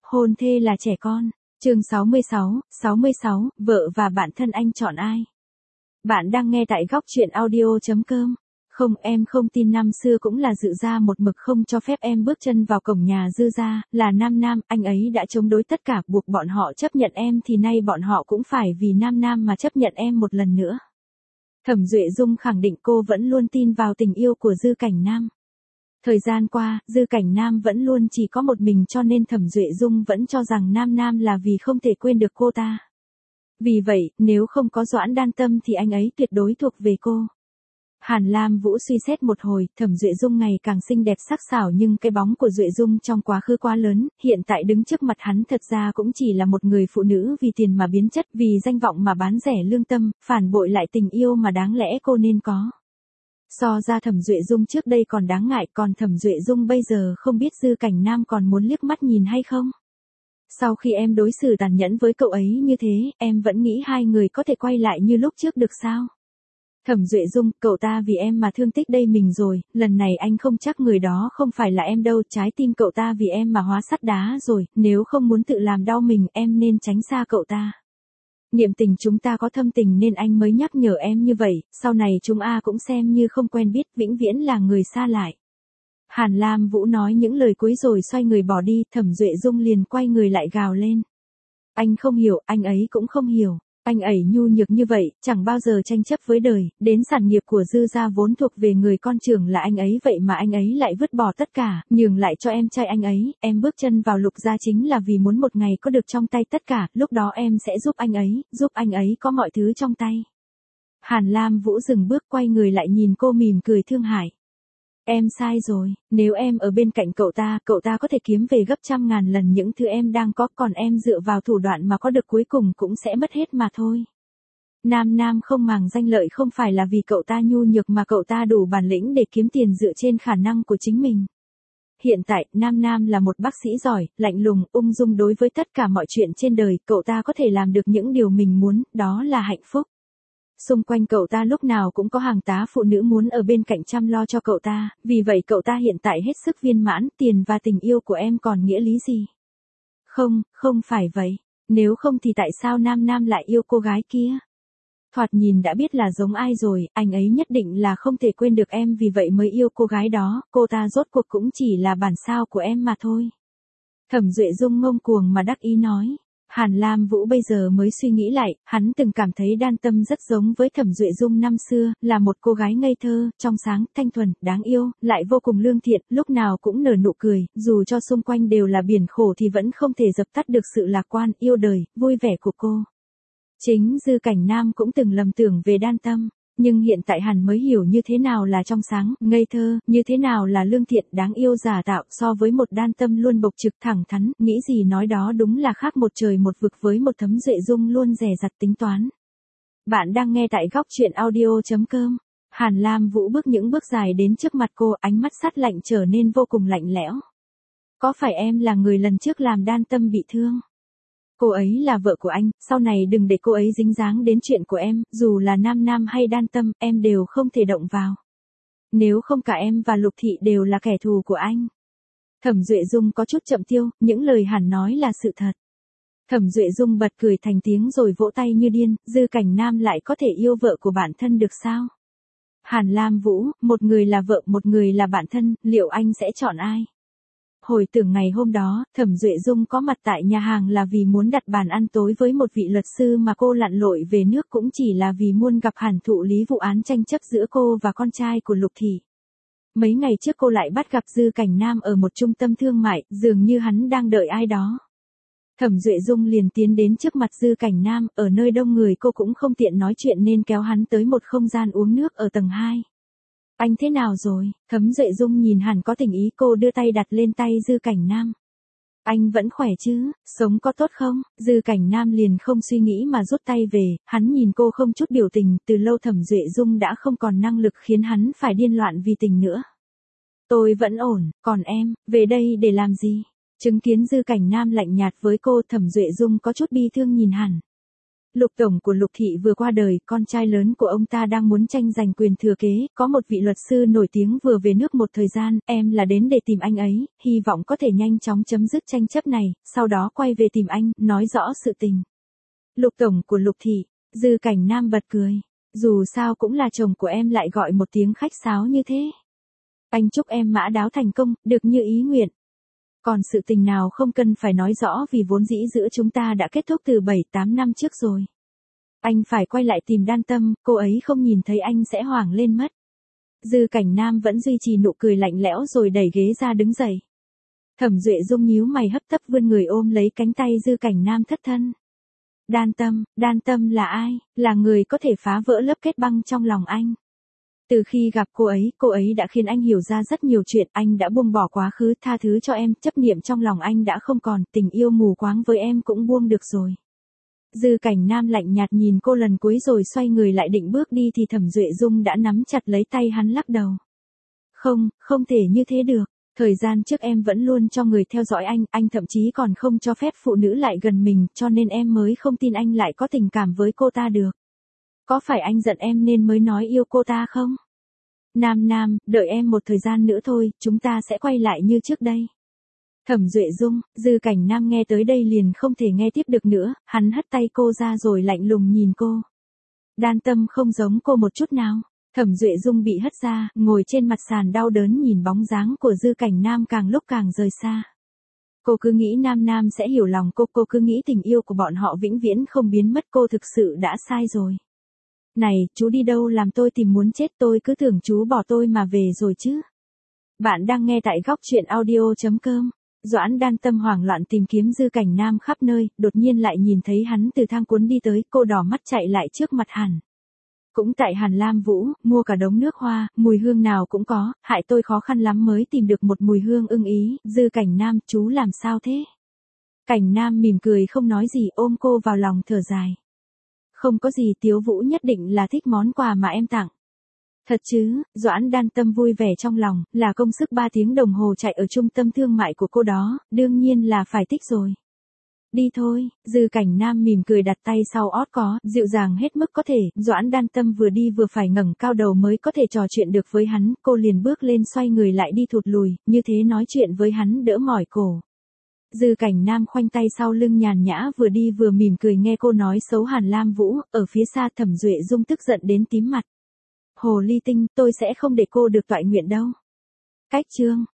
Hôn thê là trẻ con. Chương 66, vợ và bạn thân anh chọn ai? Bạn đang nghe tại góc truyện audio.com. Không, em không tin năm xưa cũng là Dự gia một mực không cho phép em bước chân vào cổng nhà Dư gia, là Nam, anh ấy đã chống đối tất cả buộc bọn họ chấp nhận em thì nay bọn họ cũng phải vì Nam mà chấp nhận em một lần nữa. Thẩm Duệ Dung khẳng định cô vẫn luôn tin vào tình yêu của Dư Cảnh Nam. Thời gian qua, Dư Cảnh Nam vẫn luôn chỉ có một mình cho nên Thẩm Duệ Dung vẫn cho rằng Nam là vì không thể quên được cô ta. Vì vậy, nếu không có Doãn Đan Tâm thì anh ấy tuyệt đối thuộc về cô. Hàn Lam Vũ suy xét một hồi, Thẩm Duệ Dung ngày càng xinh đẹp sắc sảo nhưng cái bóng của Duệ Dung trong quá khứ quá lớn, hiện tại đứng trước mặt hắn thật ra cũng chỉ là một người phụ nữ vì tiền mà biến chất, vì danh vọng mà bán rẻ lương tâm, phản bội lại tình yêu mà đáng lẽ cô nên có. So ra Thẩm Duệ Dung trước đây còn đáng ngại, còn Thẩm Duệ Dung bây giờ không biết Dư Cảnh Nam còn muốn liếc mắt nhìn hay không. Sau khi em đối xử tàn nhẫn với cậu ấy như thế, em vẫn nghĩ hai người có thể quay lại như lúc trước được sao? Thẩm Duệ Dung, cậu ta vì em mà thương tích đây mình rồi, lần này anh không chắc người đó không phải là em đâu, trái tim cậu ta vì em mà hóa sắt đá rồi, nếu không muốn tự làm đau mình em nên tránh xa cậu ta. Niệm tình chúng ta có thâm tình nên anh mới nhắc nhở em như vậy, sau này chúng cũng xem như không quen biết, vĩnh viễn là người xa lại. Hàn Lam Vũ nói những lời cuối rồi xoay người bỏ đi, Thẩm Duệ Dung liền quay người lại gào lên. Anh không hiểu, anh ấy cũng không hiểu. Anh ấy nhu nhược như vậy, chẳng bao giờ tranh chấp với đời, đến sản nghiệp của Dư gia vốn thuộc về người con trưởng là anh ấy vậy mà anh ấy lại vứt bỏ tất cả, nhường lại cho em trai anh ấy, em bước chân vào Lục gia chính là vì muốn một ngày có được trong tay tất cả, lúc đó em sẽ giúp anh ấy có mọi thứ trong tay. Hàn Lam Vũ dừng bước quay người lại nhìn cô mỉm cười thương hại. Em sai rồi, nếu em ở bên cạnh cậu ta có thể kiếm về gấp 100.000 lần những thứ em đang có, còn em dựa vào thủ đoạn mà có được cuối cùng cũng sẽ mất hết mà thôi. Nam không màng danh lợi không phải là vì cậu ta nhu nhược mà cậu ta đủ bản lĩnh để kiếm tiền dựa trên khả năng của chính mình. Hiện tại, Nam là một bác sĩ giỏi, lạnh lùng, ung dung đối với tất cả mọi chuyện trên đời, cậu ta có thể làm được những điều mình muốn, đó là hạnh phúc. Xung quanh cậu ta lúc nào cũng có hàng tá phụ nữ muốn ở bên cạnh chăm lo cho cậu ta, vì vậy cậu ta hiện tại hết sức viên mãn, tiền và tình yêu của em còn nghĩa lý gì? Không phải vậy. Nếu không thì tại sao Nam lại yêu cô gái kia? Thoạt nhìn đã biết là giống ai rồi, anh ấy nhất định là không thể quên được em vì vậy mới yêu cô gái đó, cô ta rốt cuộc cũng chỉ là bản sao của em mà thôi. Thẩm Duệ Dung ngông cuồng mà đắc ý nói. Hàn Lam Vũ bây giờ mới suy nghĩ lại, hắn từng cảm thấy Đan Tâm rất giống với Thẩm Duệ Dung năm xưa, là một cô gái ngây thơ, trong sáng, thanh thuần, đáng yêu, lại vô cùng lương thiện, lúc nào cũng nở nụ cười, dù cho xung quanh đều là biển khổ thì vẫn không thể dập tắt được sự lạc quan, yêu đời, vui vẻ của cô. Chính Dư Cảnh Nam cũng từng lầm tưởng về Đan Tâm. Nhưng hiện tại hắn mới hiểu như thế nào là trong sáng, ngây thơ, như thế nào là lương thiện, đáng yêu giả tạo, so với một Đan Tâm luôn bộc trực thẳng thắn, nghĩ gì nói đó đúng là khác một trời một vực với một Thẩm Duệ Dung luôn dè dặt tính toán. Bạn đang nghe tại góc truyện audio.com. Hàn Lam Vũ bước những bước dài đến trước mặt cô, ánh mắt sắt lạnh trở nên vô cùng lạnh lẽo. Có phải em là người lần trước làm Đan Tâm bị thương? Cô ấy là vợ của anh, sau này đừng để cô ấy dính dáng đến chuyện của em, dù là Nam hay Đan Tâm, em đều không thể động vào. Nếu không cả em và Lục Thị đều là kẻ thù của anh. Thẩm Duệ Dung có chút chậm tiêu, những lời hắn nói là sự thật. Thẩm Duệ Dung bật cười thành tiếng rồi vỗ tay như điên, Dư Cảnh Nam lại có thể yêu vợ của bản thân được sao? Hàn Lam Vũ, một người là vợ, một người là bạn thân, liệu anh sẽ chọn ai? Hồi tưởng ngày hôm đó, Thẩm Duệ Dung có mặt tại nhà hàng là vì muốn đặt bàn ăn tối với một vị luật sư mà cô lặn lội về nước cũng chỉ là vì muốn gặp Hàn thụ lý vụ án tranh chấp giữa cô và con trai của Lục Thị. Mấy ngày trước cô lại bắt gặp Dư Cảnh Nam ở một trung tâm thương mại, dường như hắn đang đợi ai đó. Thẩm Duệ Dung liền tiến đến trước mặt Dư Cảnh Nam, ở nơi đông người cô cũng không tiện nói chuyện nên kéo hắn tới một không gian uống nước ở tầng 2. Anh thế nào rồi? Thẩm Duệ Dung nhìn hẳn có tình ý, cô đưa tay đặt lên tay Dư Cảnh Nam. Anh vẫn khỏe chứ, sống có tốt không? Dư Cảnh Nam liền không suy nghĩ mà rút tay về, hắn nhìn cô không chút biểu tình, từ lâu Thẩm Duệ Dung đã không còn năng lực khiến hắn phải điên loạn vì tình nữa. Tôi vẫn ổn, còn em, về đây để làm gì? Chứng kiến Dư Cảnh Nam lạnh nhạt với cô, Thẩm Duệ Dung có chút bi thương nhìn hẳn. Lục tổng của Lục thị vừa qua đời, con trai lớn của ông ta đang muốn tranh giành quyền thừa kế, có một vị luật sư nổi tiếng vừa về nước một thời gian, em là đến để tìm anh ấy, hy vọng có thể nhanh chóng chấm dứt tranh chấp này, sau đó quay về tìm anh, nói rõ sự tình. Lục tổng của Lục thị, Dư Cảnh Nam bật cười, dù sao cũng là chồng của em lại gọi một tiếng khách sáo như thế. Anh chúc em mã đáo thành công, được như ý nguyện. Còn sự tình nào không cần phải nói rõ vì vốn dĩ giữa chúng ta đã kết thúc từ 7-8 năm trước rồi. Anh phải quay lại tìm Đan Tâm, cô ấy không nhìn thấy anh sẽ hoảng lên mất. Dư Cảnh Nam vẫn duy trì nụ cười lạnh lẽo rồi đẩy ghế ra đứng dậy. Thẩm Duệ Dung nhíu mày hấp tấp vươn người ôm lấy cánh tay Dư Cảnh Nam thất thân. Đan Tâm là ai? Là người có thể phá vỡ lớp kết băng trong lòng anh. Từ khi gặp cô ấy đã khiến anh hiểu ra rất nhiều chuyện, anh đã buông bỏ quá khứ, tha thứ cho em, chấp niệm trong lòng anh đã không còn, tình yêu mù quáng với em cũng buông được rồi. Dư Cảnh Nam lạnh nhạt nhìn cô lần cuối rồi xoay người lại định bước đi thì Thẩm Duệ Dung đã nắm chặt lấy tay hắn lắc đầu. Không thể như thế được. Thời gian trước em vẫn luôn cho người theo dõi anh thậm chí còn không cho phép phụ nữ lại gần mình, cho nên em mới không tin anh lại có tình cảm với cô ta được. Có phải anh giận em nên mới nói yêu cô ta không? Nam, đợi em một thời gian nữa thôi, chúng ta sẽ quay lại như trước đây. Thẩm Duệ Dung, Dư Cảnh Nam nghe tới đây liền không thể nghe tiếp được nữa, hắn hất tay cô ra rồi lạnh lùng nhìn cô. Đan Tâm không giống cô một chút nào. Thẩm Duệ Dung bị hất ra, ngồi trên mặt sàn đau đớn nhìn bóng dáng của Dư Cảnh Nam càng lúc càng rời xa. Cô cứ nghĩ Nam sẽ hiểu lòng cô cứ nghĩ tình yêu của bọn họ vĩnh viễn không biến mất, cô thực sự đã sai rồi. Này, chú đi đâu làm tôi tìm muốn chết, tôi cứ tưởng chú bỏ tôi mà về rồi chứ. Bạn đang nghe tại góc truyện audio.com. Doãn Đan Tâm hoảng loạn tìm kiếm Dư Cảnh Nam khắp nơi, đột nhiên lại nhìn thấy hắn từ thang cuốn đi tới, cô đỏ mắt chạy lại trước mặt hắn. Cũng tại Hàn Lam Vũ, mua cả đống nước hoa, mùi hương nào cũng có, hại tôi khó khăn lắm mới tìm được một mùi hương ưng ý. Dư Cảnh Nam, chú làm sao thế? Cảnh Nam mỉm cười không nói gì, ôm cô vào lòng thở dài. Không có gì, Tiếu Vũ nhất định là thích món quà mà em tặng. Thật chứ? Doãn Đan Tâm vui vẻ trong lòng, là công sức 3 tiếng đồng hồ chạy ở trung tâm thương mại của cô đó, đương nhiên là phải thích rồi. Đi thôi. Dư Cảnh Nam mỉm cười đặt tay sau ót có, dịu dàng hết mức có thể, Doãn Đan Tâm vừa đi vừa phải ngẩng cao đầu mới có thể trò chuyện được với hắn, cô liền bước lên xoay người lại đi thụt lùi, như thế nói chuyện với hắn đỡ mỏi cổ. Dư Cảnh Nam khoanh tay sau lưng nhàn nhã vừa đi vừa mỉm cười nghe cô nói xấu Hàn Lam Vũ, ở phía xa Thẩm Duệ Dung tức giận đến tím mặt. Hồ ly tinh, tôi sẽ không để cô được toại nguyện đâu. Cách chương